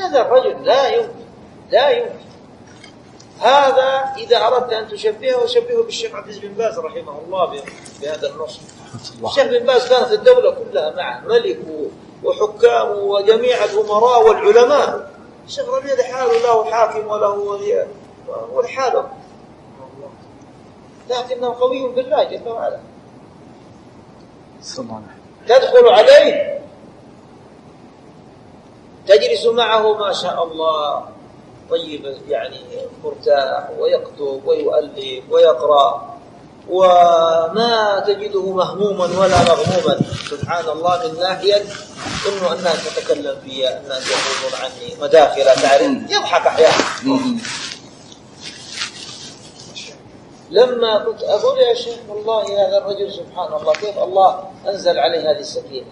هذا الرجل لا يمكن، لا يمكن. هذا إذا أردت أن تشبهه وشبهه بالشيخ عبد العزيز بن باز رحمه الله بهذا النص. الشيخ بن باز كانت الدولة كلها معه، ملك وحكام وجميع الأمراء والعلماء. الشيخ ربيع لحاله له حاكم وله ولحاله، لكنه قوي بالله جل وعلا. تدخل عليه تجلس معه ما شاء الله طيب، يعني مرتاح، ويكتب ويؤلف ويقرأ، وما تجده مهموما ولا مغموما. سبحان الله، من ناحية إنه الناس تتكلم فيها، الناس يقولون عني مداخل تعرف، يضحك أحيانا. لما كنت أقول يا شيخ والله هذا الرجل سبحان الله كيف الله أنزل عليه هذه السكينة.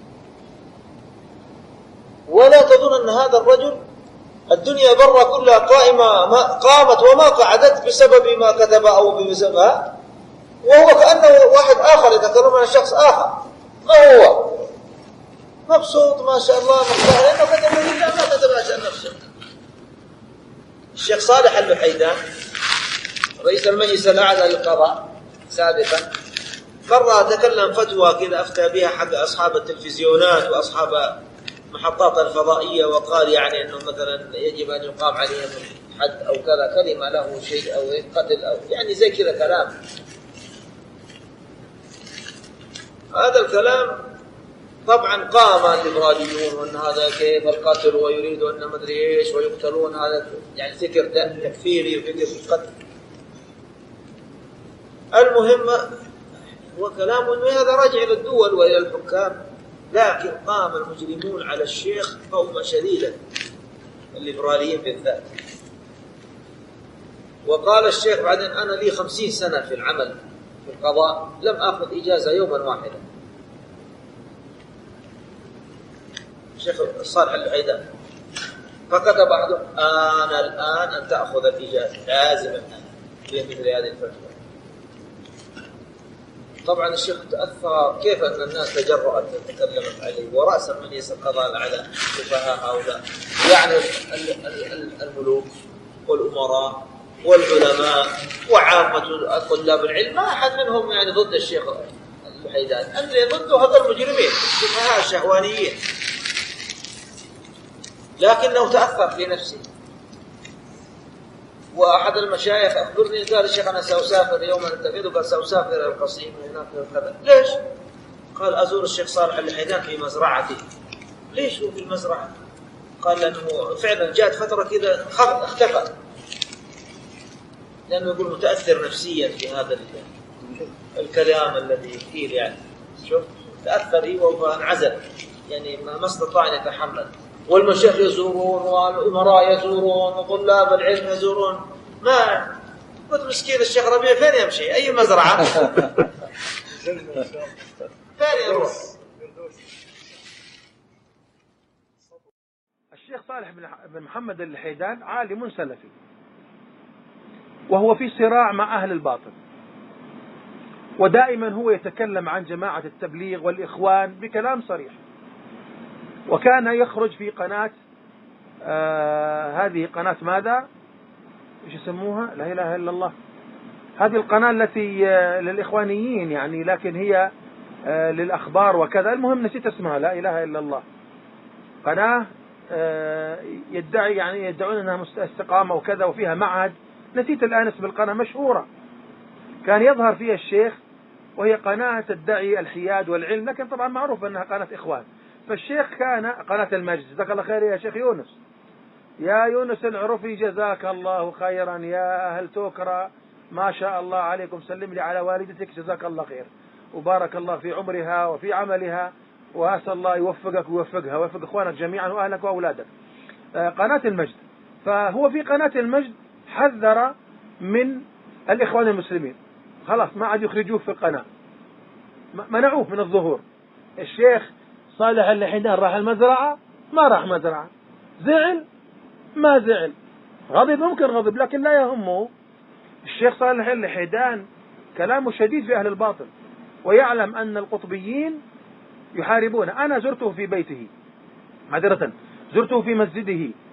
ولا تظن أن هذا الرجل الدنيا برا كلها قائمة، ما قامت وما قعدت بسبب ما كتب أو بسببها، وهو كأنه واحد آخر يتكلم عن شخص آخر. ما هو مبسوط ما شاء الله مرتاح، لأنه كتب لله ما كتب عشان نفسه. الشيخ صالح اللحيدان رئيس المجلس الأعلى للقضاء سابقا مرة تكلم فتوى كذا أفتى بها حق أصحاب التلفزيونات وأصحاب محطات الفضائية، وقال يعني أنه مثلا يجب أن يقام عليهم حد أو كذا، كلمة له شيء أو قتل أو يعني زي كذا كلام. هذا الكلام طبعا قام الليبراليون وأن هذا كيف القتل ويريد أن مدري إيش ويقتلون، هذا يعني فكر تكفيري وفكر القتل. المهم هو كلام أنه هذا راجع إلى الدول وإلى الحكام، لكن قام المجرمون على الشيخ قوما شديدا، الليبراليين بالذات. وقال الشيخ بعدين أنا لي 50 سنة في العمل في القضاء لم أخذ إجازة يوما واحدا. الشيخ صالح اللحيدان فكتب بعضهم أنا الآن أن تأخذ الإجازة لازم الآن في مثل هذه الفتوى. طبعا الشيخ تأثر كيف أن الناس تجرأت تتكلمت عليه، ورأسا مجلس القضاء على سفهاء هؤلاء، يعني الملوك والأمراء والعلماء وعامة طلاب العلم، ما أحد منهم يعني ضد الشيخ اللحيدان، اللي ضده هذا المجرمين السفهاء الشهوانيين. لكنه تأثر في نفسه. وأحد المشايخ أخبرني قال الشيخ أنا سأسافر يوما التقيت، وقال سأسافر إلى القصيم هناك كذا. ليش؟ قال أزور الشيخ صالح اللحيدان في مزرعته. ليش هو في المزرعة؟ قال لأنه فعلا جاءت فترة كذا اختفى، لأنه يقول متأثر نفسيا في هذا الكلام الذي يثير، يعني شوف تأثر وانعزل، يعني ما استطاع أن يتحمل. والمشايخ يزورون والأمراء يزورون وطلاب العلم يزورون، ما قلت مسكين الشيخ ربيع فين يمشي؟ أي مزرعة؟ فين يروح؟ الشيخ صالح بن محمد اللحيدان عالم سلفي، وهو في صراع مع أهل الباطل، ودائما هو يتكلم عن جماعة التبليغ والإخوان بكلام صريح. وكان يخرج في قناة هذه قناة ماذا؟ ايش يسموها؟ لا إله إلا الله. هذه القناة التي للإخوانيين يعني، لكن هي للأخبار وكذا، المهم نسيت اسمها، لا إله إلا الله. قناة يدعي يعني يدعون أنها استقامة وكذا وفيها معهد، نسيت الآن اسم القناة، مشهورة كان يظهر فيها الشيخ، وهي قناة تدعي الحياد والعلم، لكن طبعا معروف أنها قناة إخوان. فالشيخ كان قناة المجد، جزاك الله خير يا شيخ يونس، يا يونس العرفي جزاك الله خيرا، يا أهل توكرة ما شاء الله عليكم، سلم لي على والدتك جزاك الله خير، وبارك الله في عمرها وفي عملها، وأسأل الله يوفقك ويوفقها ويوفق إخوانك جميعا وأهلك وأولادك. قناة المجد. فهو في قناة المجد حذر من الإخوان المسلمين، خلاص ما عاد يخرجوه في القناة، منعوه من الظهور. الشيخ صالح اللحيدان راح المزرعة ما راح مزرعة، زعل ما زعل، غضب ممكن غضب، لكن لا يهمه. الشيخ صالح اللحيدان كلامه شديد في أهل الباطل، ويعلم أن القطبيين يحاربونه. أنا زرته في بيته، معذرة زرته في مسجده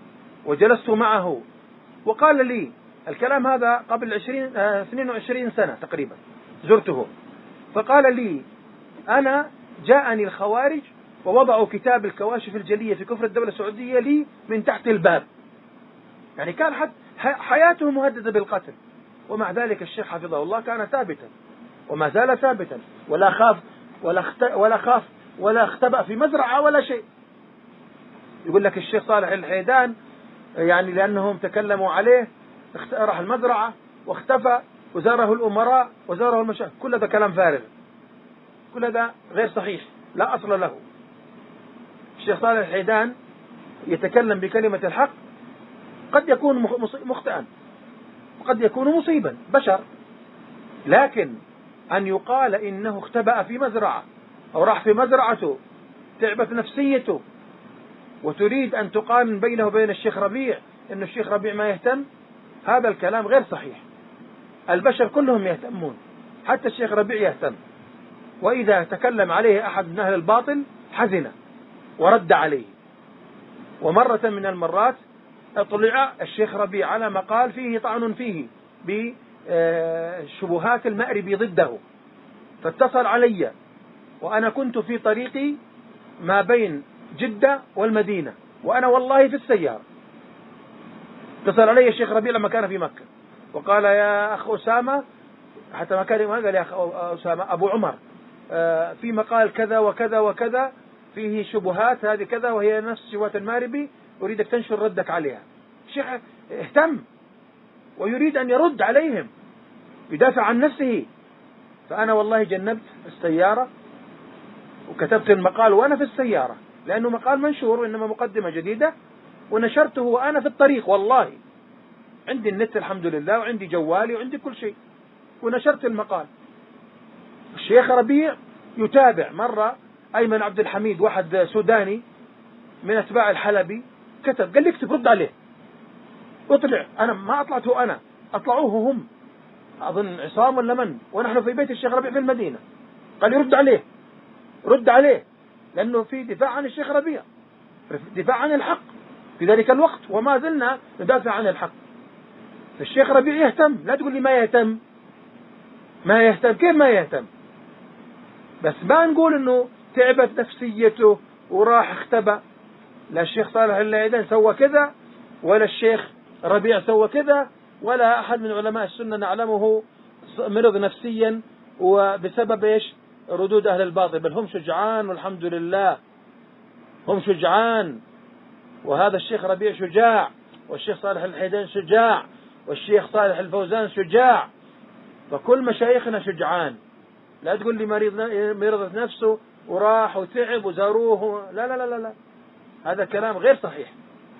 وجلست معه وقال لي الكلام هذا قبل 22 سنة تقريبا، زرته فقال لي أنا جاءني الخوارج ووضعوا كتاب الكواشف الجلية في كفر الدولة السعودية لي من تحت الباب، يعني كان حياته مهددة بالقتل، ومع ذلك الشيخ حفظه الله كان ثابتا وما زال ثابتا، ولا خاف ولا اختبأ في مزرعة ولا شيء. يقول لك الشيخ صالح الحيدان يعني لأنهم تكلموا عليه راح المزرعة واختفى وزاره الأمراء وزاره المشايخ، كل هذا كلام فارغ، كل هذا غير صحيح لا أصل له. الشيخ صالح الحيدان يتكلم بكلمة الحق، قد يكون مخطئا وقد يكون مصيبا، بشر، لكن أن يقال إنه اختبأ في مزرعة أو راح في مزرعته تعبت نفسيته وتريد أن تقارن بينه وبين الشيخ ربيع إن الشيخ ربيع ما يهتم، هذا الكلام غير صحيح. البشر كلهم يهتمون، حتى الشيخ ربيع يهتم، وإذا تكلم عليه أحد من أهل الباطل حزن ورد عليه. ومرة من المرات اطلع الشيخ ربيع على مقال فيه طعن فيه بشبهات المأربي ضده، فاتصل علي وأنا كنت في طريقي ما بين جدة والمدينة وأنا والله في السيارة. اتصل علي الشيخ ربيع لما كان في مكة وقال يا أخ أسامة، حتى ما كان قال يا أخ أسامة أبو عمر في مقال كذا وكذا وكذا فيه شبهات هذه كذا وهي نفس شبهات الماربي، أريدك تنشر ردك عليها. الشيخ اهتم ويريد أن يرد عليهم، يدافع عن نفسه. فأنا والله جنبت السيارة وكتبت المقال وأنا في السيارة، لأنه مقال منشور وإنما مقدمة جديدة، ونشرته وأنا في الطريق، والله عندي النت الحمد لله وعندي جوالي وعندي كل شيء، ونشرت المقال. الشيخ ربيع يتابع. مرة أيمن عبد الحميد واحد سوداني من أتباع الحلبي كتب، قال لي اكتب رد عليه، اطلع. أنا ما أطلعته، أنا أطلعوه هم، أظن عصام ولا من، ونحن في بيت الشيخ ربيع في المدينة. قال يرد عليه، رد عليه، لأنه في دفاع عن الشيخ ربيع، دفاع عن الحق في ذلك الوقت، وما زلنا ندافع عن الحق. الشيخ ربيع يهتم، لا تقول لي ما يهتم. ما يهتم كيف ما يهتم؟ بس ما نقول انه تعبت نفسيته وراح اختبأ. لا الشيخ صالح الحيدان سوى كذا، ولا الشيخ ربيع سوى كذا، ولا أحد من علماء السنة نعلمه مرض نفسيا وبسبب ايش؟ ردود أهل الباطل، بل هم شجعان والحمد لله، هم شجعان. وهذا الشيخ ربيع شجاع، والشيخ صالح الحيدان شجاع، والشيخ صالح الفوزان شجاع، فكل مشايخنا شجعان. لا تقول لي مرضت نفسه وراح وتعب وزاروه، لا لا لا لا، هذا كلام غير صحيح.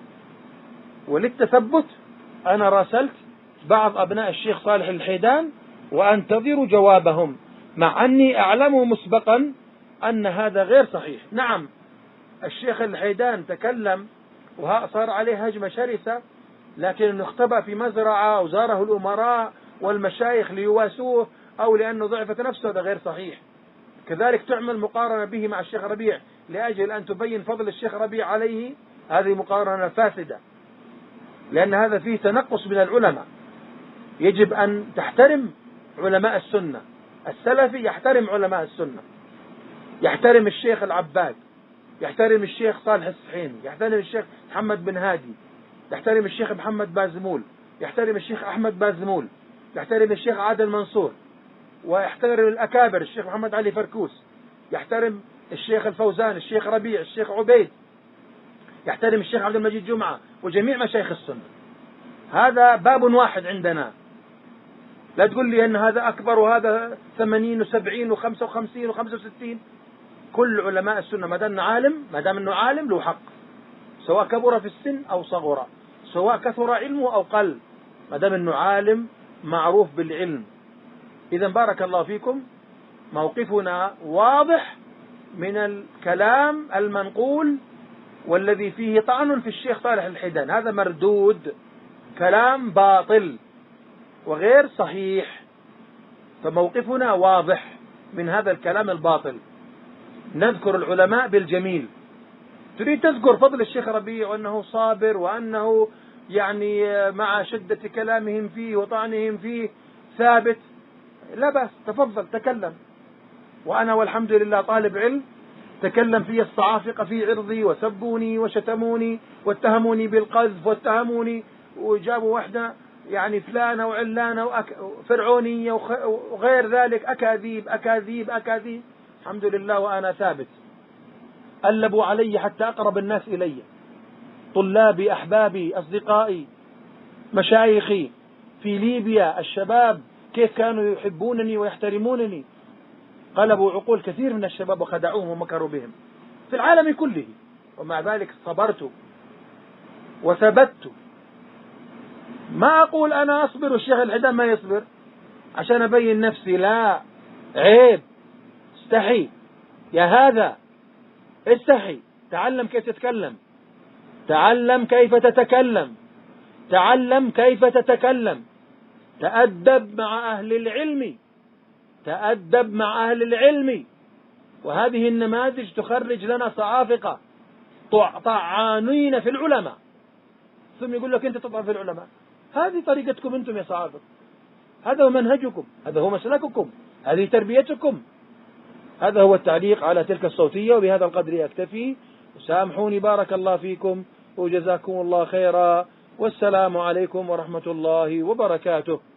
وللتثبت أنا راسلت بعض أبناء الشيخ صالح الحيدان وأنتظر جوابهم، مع أني أعلم مسبقا أن هذا غير صحيح. نعم الشيخ الحيدان تكلم وصار عليه هجمة شرسة، لكن انه اختبأ في مزرعة وزاره الأمراء والمشايخ ليواسوه أو لأنه ضعفت نفسه، هذا غير صحيح. كذلك تعمل مقارنة به مع الشيخ ربيع لأجل أن تبين فضل الشيخ ربيع عليه، هذه مقارنة فاسدة، لأن هذا فيه تنقص من العلماء. يجب أن تحترم علماء السنة، السلفي يحترم علماء السنة، يحترم الشيخ العباد، يحترم الشيخ صالح السحيمي، يحترم الشيخ محمد بن هادي، يحترم الشيخ محمد بازمول، يحترم الشيخ أحمد بازمول، يحترم الشيخ عادل منصور، ويحترم الأكابر الشيخ محمد علي فركوس، يحترم الشيخ الفوزان، الشيخ ربيع، الشيخ عبيد، يحترم الشيخ عبد المجيد جمعة وجميع مشايخ السنة. هذا باب واحد عندنا، لا تقول لي أن هذا أكبر وهذا 80 و70 و55 و65. كل علماء السنة ما دام أنه عالم له حق، سواء كبر في السن أو صغر، سواء كثر علمه أو قل، ما دام أنه عالم معروف بالعلم. إذا بارك الله فيكم، موقفنا واضح من الكلام المنقول والذي فيه طعن في الشيخ صالح الحيدان، هذا مردود، كلام باطل وغير صحيح. فموقفنا واضح من هذا الكلام الباطل. نذكر العلماء بالجميل، تريد تذكر فضل الشيخ ربيع وأنه صابر وأنه يعني مع شدة كلامهم فيه وطعنهم فيه ثابت، لا بأس، تفضل تكلم. وأنا والحمد لله طالب علم، تكلم في الصعافقة في عرضي وسبوني وشتموني واتهموني بالقذف واتهموني وجابوا واحدة يعني فلانة وعلانة وفرعونية وغير ذلك، أكاذيب أكاذيب أكاذيب. الحمد لله وأنا ثابت. قلبوا علي حتى أقرب الناس إلي، طلابي أحبابي أصدقائي مشايخي في ليبيا، الشباب كيف كانوا يحبونني ويحترمونني. قلبوا عقول كثير من الشباب وخدعوهم ومكروا بهم في العالم كله، ومع ذلك صبرت وثبت. ما أقول أنا أصبر والشيخ الحدام ما يصبر عشان أبين نفسي، لا، عيب، استحي يا هذا، استحي، تعلم كيف تتكلم، تعلم كيف تتكلم، تعلم كيف تتكلم، تأدب مع أهل العلم، تأدب مع أهل العلم. وهذه النماذج تخرج لنا صعافقة طعانين في العلماء، ثم يقول لك أنت تطعن في العلماء. هذه طريقتكم أنتم يا صعافقة، هذا هو منهجكم، هذا هو مسلككم، هذه تربيتكم. هذا هو التعليق على تلك الصوتية، وبهذا القدر أكتفي. سامحوني، بارك الله فيكم وجزاكم الله خيرا، والسلام عليكم ورحمة الله وبركاته.